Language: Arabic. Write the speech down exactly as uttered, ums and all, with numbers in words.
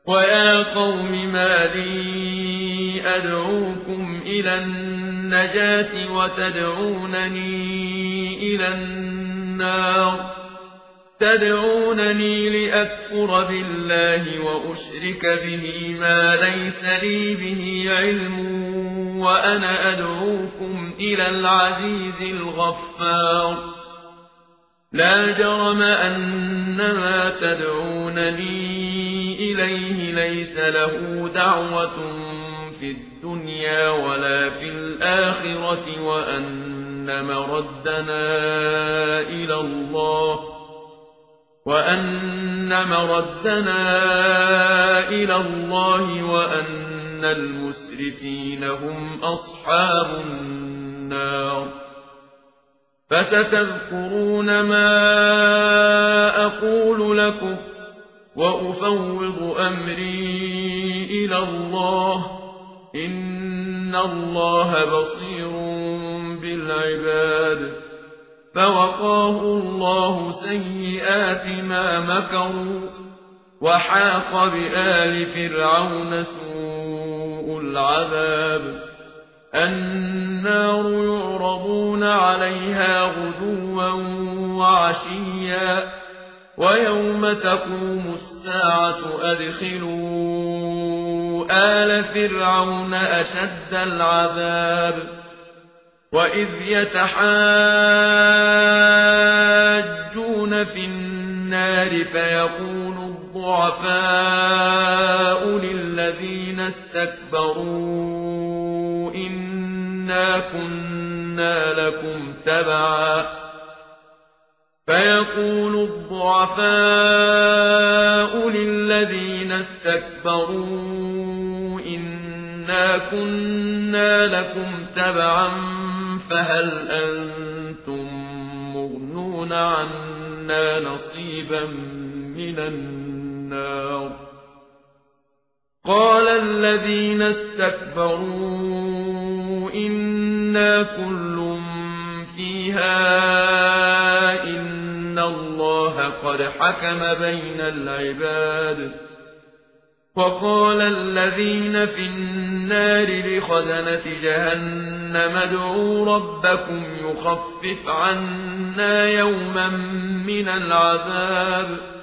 ويا قوم ما لي أدعوكم إلى النجاة وتدعونني إلى النار تدعونني لأكفر بالله وأشرك به ما ليس لي به علم وأنا أدعوكم إلى العزيز الغفار لا جرم أن ما تدعونني إليه ليس له دعوة في الدنيا ولا في الآخرة وأن مردنا إلى الله وأن مردنا إلى الله وأن المسرفين هم أصحاب النار فستذكرون ما أقول لكم وأفوض أمري إلى الله إن الله بصير بالعباد فوقاه الله سيئات ما مكروا وحاق بآل فرعون سوء العذاب النار يعرضون عليها غدوا وعشيا ويوم تقوم الساعة أدخلوا آل فرعون أشد العذاب وإذ يتحاجون في النار فيقول الضعفاء للذين استكبروا إنا كنا لكم تبعا فيقول الضعفاء للذين استكبروا إنا كنا لكم تبعا فهل أنتم مغنون عنا نصيبا من النار قال الذين استكبروا إنا كل فيها إن الله قد حكم بين العباد وقال الذين في النار لخزنة جهنم ادعوا ربكم يخفف عنا يوما من العذاب